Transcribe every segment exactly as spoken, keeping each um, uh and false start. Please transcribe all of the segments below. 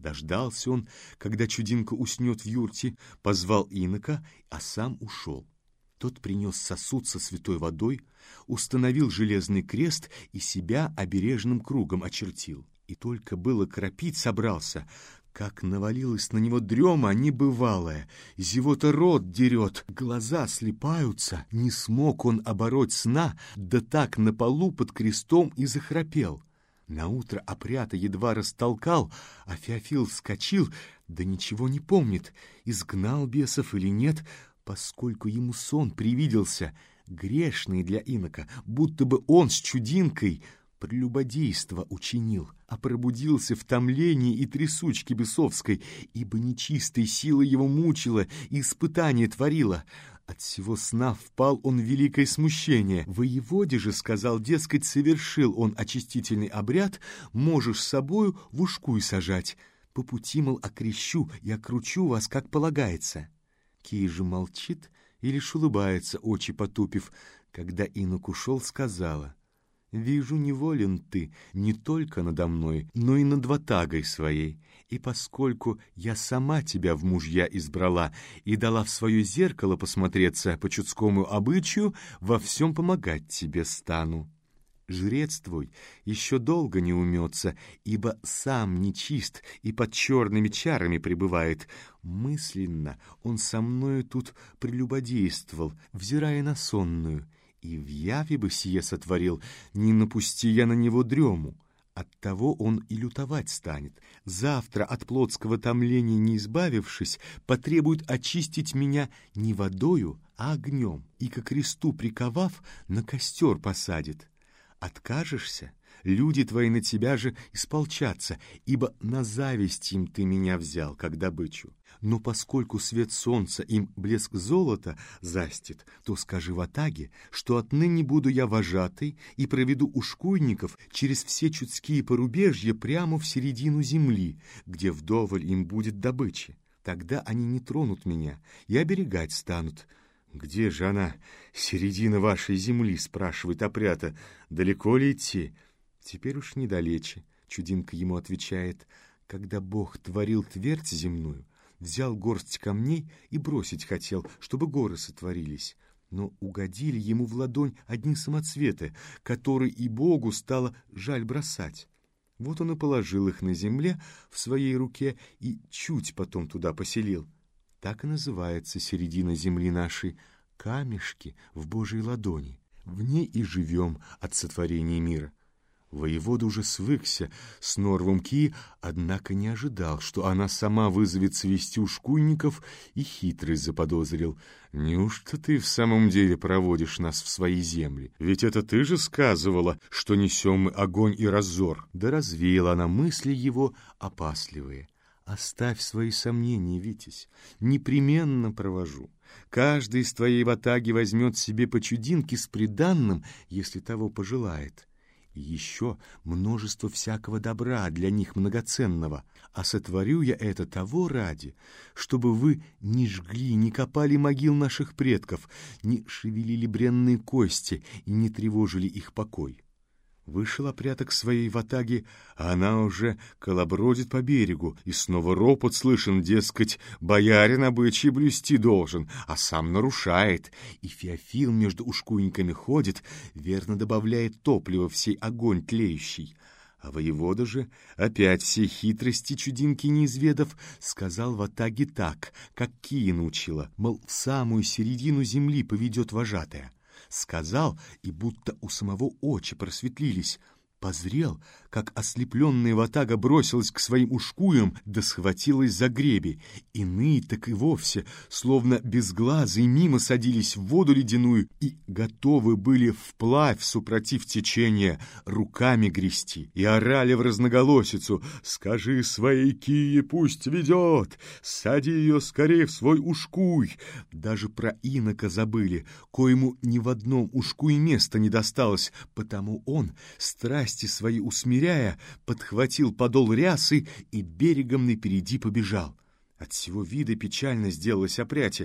Дождался он, когда чудинка уснет в юрте, позвал инока, а сам ушел. Тот принес сосуд со святой водой, установил железный крест и себя обережным кругом очертил. И только было кропить собрался, как навалилась на него дрема небывалая. Зевота рот дерет, глаза слипаются. Не смог он обороть сна, да так на полу под крестом и захрапел. Наутро опрята едва растолкал, а Феофил вскочил, да ничего не помнит, изгнал бесов или нет, поскольку ему сон привиделся, грешный для инока, будто бы он с чудинкой прелюбодейство учинил, а пробудился в томлении и трясучке бесовской, ибо нечистой силой его мучила и испытание творила. От всего сна впал он в великое смущение. Воеводе же сказал, дескать, совершил он очистительный обряд, можешь с собою в ушкуй сажать. По пути, мол, окрещу и окручу вас, как полагается. Кий же молчит и лишь улыбается, очи потупив. Когда инок ушел, сказала: «Вижу, неволен ты не только надо мной, но и над ватагой своей. И поскольку я сама тебя в мужья избрала и дала в свое зеркало посмотреться по чудскому обычаю, во всем помогать тебе стану. Жрец твой еще долго не умется, ибо сам нечист и под черными чарами пребывает. Мысленно он со мною тут прелюбодействовал, взирая на сонную. И в яви бы сие сотворил, не напусти я на него дрему. Оттого он и лютовать станет. Завтра от плотского томления не избавившись, потребует очистить меня не водою, а огнем, и ко кресту приковав, на костер посадит. Откажешься, люди твои на тебя же исполчатся, ибо на зависть им ты меня взял, как добычу. Но поскольку свет солнца им блеск золота застит, то скажи ватаге, что отныне буду я вожатой и проведу ушкуйников через все чудские порубежья прямо в середину земли, где вдоволь им будет добычи. Тогда они не тронут меня и оберегать станут». «Где же она, середина вашей земли?» — спрашивает опрята. «Далеко ли идти?» «Теперь уж недалече», — чудинка ему отвечает. «Когда Бог творил твердь земную, взял горсть камней и бросить хотел, чтобы горы сотворились. Но угодили ему в ладонь одни самоцветы, которые и Богу стало жаль бросать. Вот он и положил их на земле в своей руке и чуть потом туда поселил. Так и называется середина земли нашей — камешки в Божьей ладони. В ней и живем от сотворения мира». Воевода уже свыкся с норвом Кии, однако не ожидал, что она сама вызовет свести ушкуйников, и хитрость заподозрил. «Неужто ты в самом деле проводишь нас в свои земли? Ведь это ты же сказывала, что несем мы огонь и разор». Да развеяла она мысли его опасливые. «Оставь свои сомнения, Витязь, непременно провожу. Каждый из твоей ватаги возьмет себе по чудинке с приданным, если того пожелает. И еще множество всякого добра для них многоценного. А сотворю я это того ради, чтобы вы не жгли, не копали могил наших предков, не шевелили бренные кости и не тревожили их покой». Вышел опряток своей ватаги, а она уже колобродит по берегу, и снова ропот слышен, дескать, боярин обычаи блюсти должен, а сам нарушает. И Феофил между ушкуйниками ходит, верно добавляет топлива в сей огонь тлеющий. А воевода же, опять все хитрости чудинки не изведав, сказал ватаге так, как Кия научила, мол, в самую середину земли поведет вожатая. Сказал, и будто у самого очи просветлились. Позрел, как ослепленная ватага бросилась к своим ушкуям, да схватилась за греби. Иные так и вовсе, словно безглазые, мимо садились в воду ледяную и готовы были вплавь, супротив течения, руками грести. И орали в разноголосицу: «Скажи своей Кие, пусть ведет! Сади ее скорее в свой ушкуй!» Даже про инока забыли, коему ни в одном ушкуе места не досталось, потому он, страсть свои усмиряя, подхватил подол рясы и берегом напереди побежал. От всего вида печально сделалось опряте.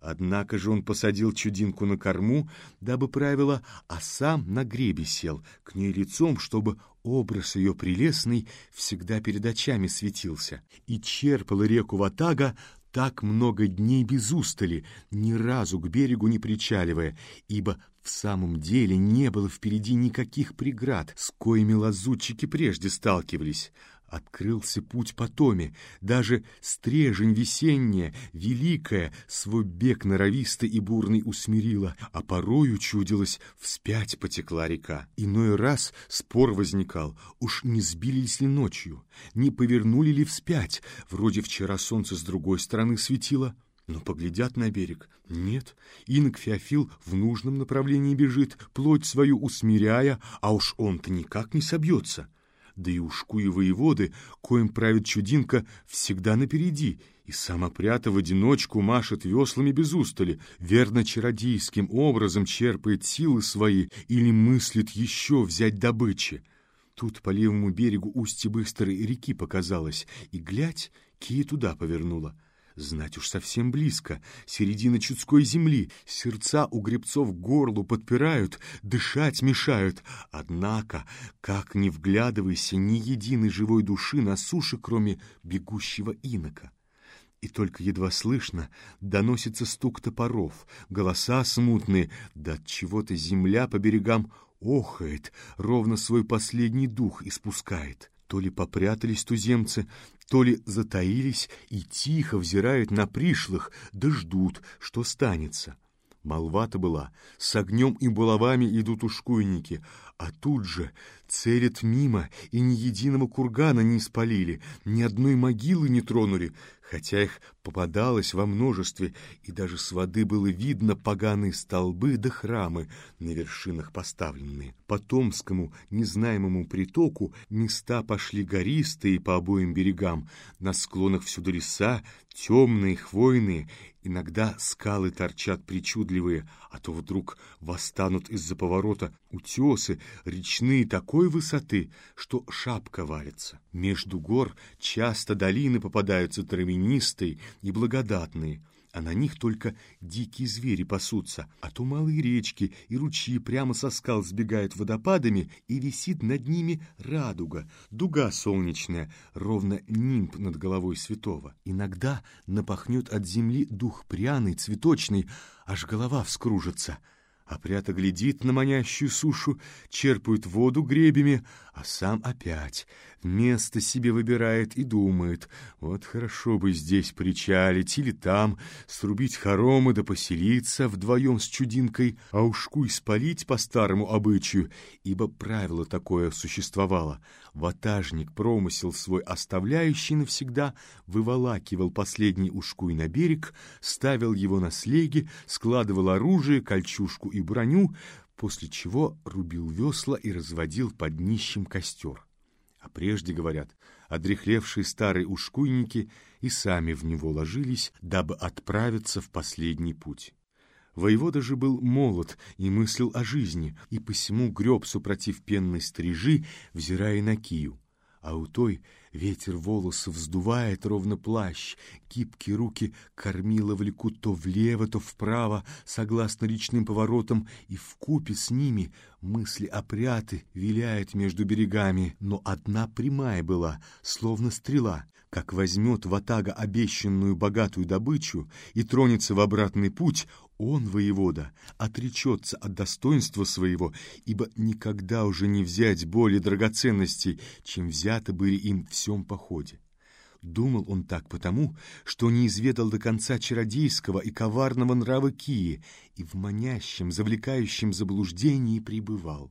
Однако же он посадил чудинку на корму, дабы правила, а сам на гребе сел, к ней лицом, чтобы образ ее прелестный всегда перед очами светился. И черпала реку Ватага так много дней без устали, ни разу к берегу не причаливая, ибо в самом деле не было впереди никаких преград, с коими лазутчики прежде сталкивались. Открылся путь по томе, даже стрежень весенняя, великая, свой бег норовистый и бурный усмирила, а порою чудилось, вспять потекла река. Иной раз спор возникал, уж не сбились ли ночью, не повернули ли вспять, вроде вчера солнце с другой стороны светило. Но поглядят на берег. Нет, инок Феофил в нужном направлении бежит, плоть свою усмиряя, а уж он-то никак не собьется. Да и ушкуи воеводы, коим правит чудинка, всегда напереди, и сам опрята в одиночку машет веслами без устали, верно чародейским образом черпает силы свои или мыслит еще взять добычи. Тут по левому берегу устье быстрой реки показалось, и, глядь, Кия туда повернула. Знать уж совсем близко, середина чудской земли, сердца у гребцов горлу подпирают, дышать мешают. Однако, как ни вглядывайся, ни единой живой души на суше, кроме бегущего инока. И только едва слышно доносится стук топоров, голоса смутные, да от чего-то земля по берегам охает, ровно свой последний дух испускает. То ли попрятались туземцы, то ли затаились и тихо взирают на пришлых, да ждут, что станется. Молва-то была, с огнем и булавами идут ушкуйники, а тут же целят мимо, и ни единого кургана не спалили, ни одной могилы не тронули, хотя их попадалось во множестве, и даже с воды было видно поганые столбы да храмы на вершинах поставленные. По Томскому незнаемому притоку места пошли гористые по обоим берегам, на склонах всюду леса, темные, хвойные, иногда скалы торчат причудливые, а то вдруг восстанут из-за поворота утесы, речные такой высоты, что шапка валится. Между гор часто долины попадаются травянистые и благодатные, а на них только дикие звери пасутся, а то малые речки и ручьи прямо со скал сбегают водопадами, и висит над ними радуга, дуга солнечная, ровно нимб над головой святого. Иногда напахнет от земли дух пряный, цветочный, аж голова вскружится. Опрята глядит на манящую сушу, черпает воду гребями, а сам опять место себе выбирает и думает: вот хорошо бы здесь причалить или там, срубить хоромы да поселиться вдвоем с чудинкой, а ушку испалить по старому обычаю, ибо правило такое существовало. Ватажник промысел свой оставляющий навсегда выволакивал последний ушкуй на берег, ставил его на слеги, складывал оружие, кольчужку и броню, после чего рубил весла и разводил под днищем костер. А прежде, говорят, одряхлевшие старые ушкуйники и сами в него ложились, дабы отправиться в последний путь. Воевода же был молод и мыслил о жизни, и посему греб супротив пенной стрижи, взирая на Кию. А у той ветер волосы вздувает, ровно плащ, гибкие руки кормила влекут то влево, то вправо, согласно речным поворотам, и вкупе с ними мысли опряты виляют между берегами, но одна прямая была, словно стрела. Как возьмет ватага обещанную богатую добычу и тронется в обратный путь, он, воевода, отречется от достоинства своего, ибо никогда уже не взять более драгоценностей, чем взято были им в всем походе. Думал он так потому, что не изведал до конца чародейского и коварного нрава Кии и в манящем, завлекающем заблуждении пребывал.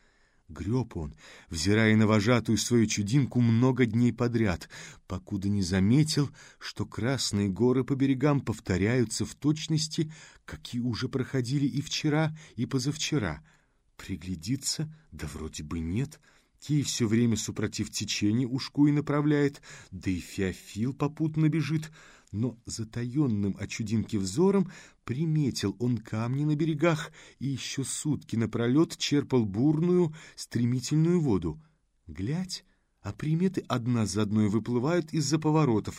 Греб он, взирая на вожатую свою чудинку много дней подряд, покуда не заметил, что красные горы по берегам повторяются в точности, какие уже проходили и вчера, и позавчера. Приглядится, да вроде бы нет. Кий все время супротив течения ушку и направляет, да и Феофил попутно бежит, но затаенным от чудинки взором приметил он камни на берегах и еще сутки напролет черпал бурную, стремительную воду. Глядь, а приметы одна за одной выплывают из-за поворотов.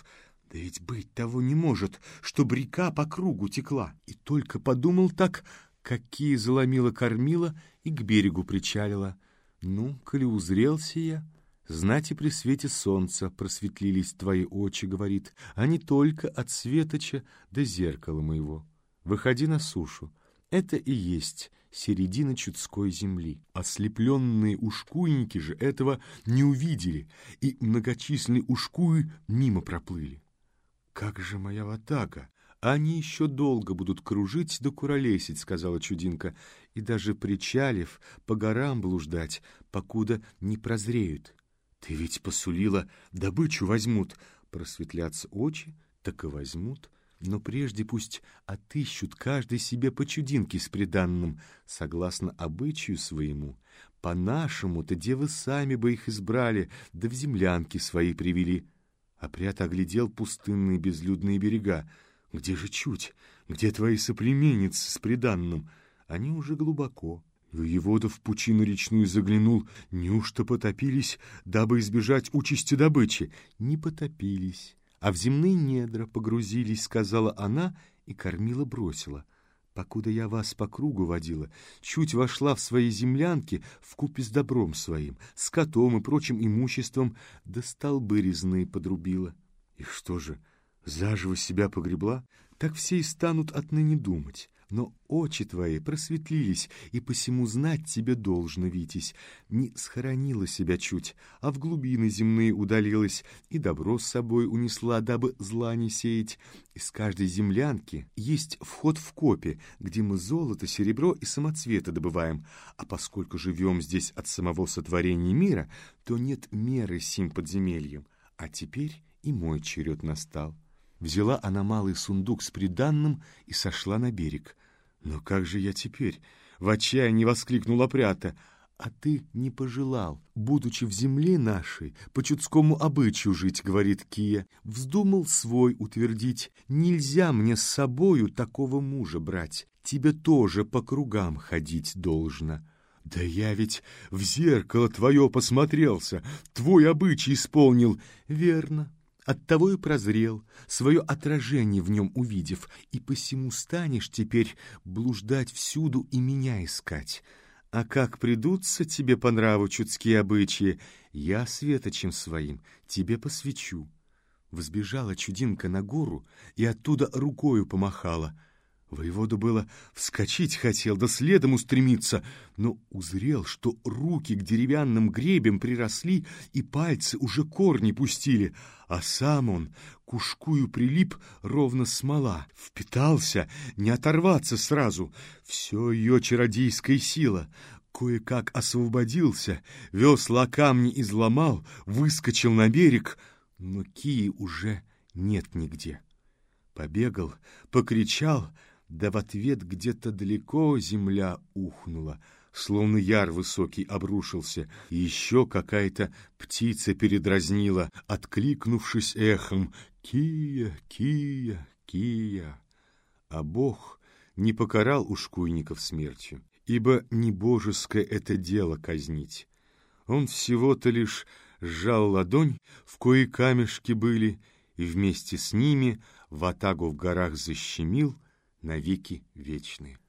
Да ведь быть того не может, чтоб река по кругу текла. И только подумал так, какие заломила кормила и к берегу причалила. Ну, коли узрелся я, знать и при свете солнца просветлились твои очи, говорит, а не только от светоча до зеркала моего. Выходи на сушу. Это и есть середина Чудской земли. Ослепленные ушкуйники же этого не увидели, и многочисленные ушкуи мимо проплыли. «Как же моя ватага! Они еще долго будут кружить да куролесить», — сказала Чудинка, «и даже причалив по горам блуждать, покуда не прозреют». «Ты ведь посулила, добычу возьмут». Просветлятся очи, так и возьмут. Но прежде пусть отыщут каждый себе по чудинке с приданным, согласно обычаю своему. По-нашему-то девы сами бы их избрали, да в землянки свои привели. Опрят оглядел пустынные безлюдные берега. Где же чуть? Где твои соплеменницы с приданным? Они уже глубоко. Воевода в пучину речную заглянул. Неужто потопились, дабы избежать участи добычи? Не потопились, а в земные недра погрузились, сказала она, и кормила бросила. Покуда я вас по кругу водила, чуть вошла в свои землянки вкупе с добром своим, с котом и прочим имуществом, да столбы резные подрубила. И что же, заживо себя погребла? Так все и станут отныне думать. Но очи твои просветлились, и посему знать тебе должно, Витязь. Не схоронила себя чуть, а в глубины земные удалилась, и добро с собой унесла, дабы зла не сеять. Из каждой землянки есть вход в копи, где мы золото, серебро и самоцветы добываем. А поскольку живем здесь от самого сотворения мира, то нет меры сим подземельем. А теперь и мой черед настал». Взяла она малый сундук с приданным и сошла на берег. «Но как же я теперь?» — в отчаянии воскликнул опрята. «А ты не пожелал, будучи в земле нашей, по чудскому обычаю жить, — говорит Кия, — вздумал свой утвердить. Нельзя мне с собою такого мужа брать, тебе тоже по кругам ходить должно». «Да я ведь в зеркало твое посмотрелся, твой обычай исполнил». «Верно. Оттого и прозрел, свое отражение в нем увидев, и посему станешь теперь блуждать всюду и меня искать. А как придутся тебе по нраву чудские обычаи, я светочем своим тебе посвящу». Взбежала Чудинка на гору и оттуда рукою помахала. Воевода было вскочить хотел, да следом устремиться, но узрел, что руки к деревянным гребям приросли, и пальцы уже корни пустили, а сам он к ушкую прилип ровно смола, впитался, не оторваться сразу. Все ее чародейская сила. Кое-как освободился, весла камни изломал, выскочил на берег, но Кии уже нет нигде. Побегал, покричал, да в ответ где-то далеко земля ухнула, словно яр высокий обрушился, и еще какая-то птица передразнила, откликнувшись эхом: «Кия, Кия, Кия». А Бог не покарал ушкуйников смертью, ибо не божеское это дело казнить. Он всего-то лишь сжал ладонь, в кои камешки были, и вместе с ними ватагу в горах защемил навеки вечные.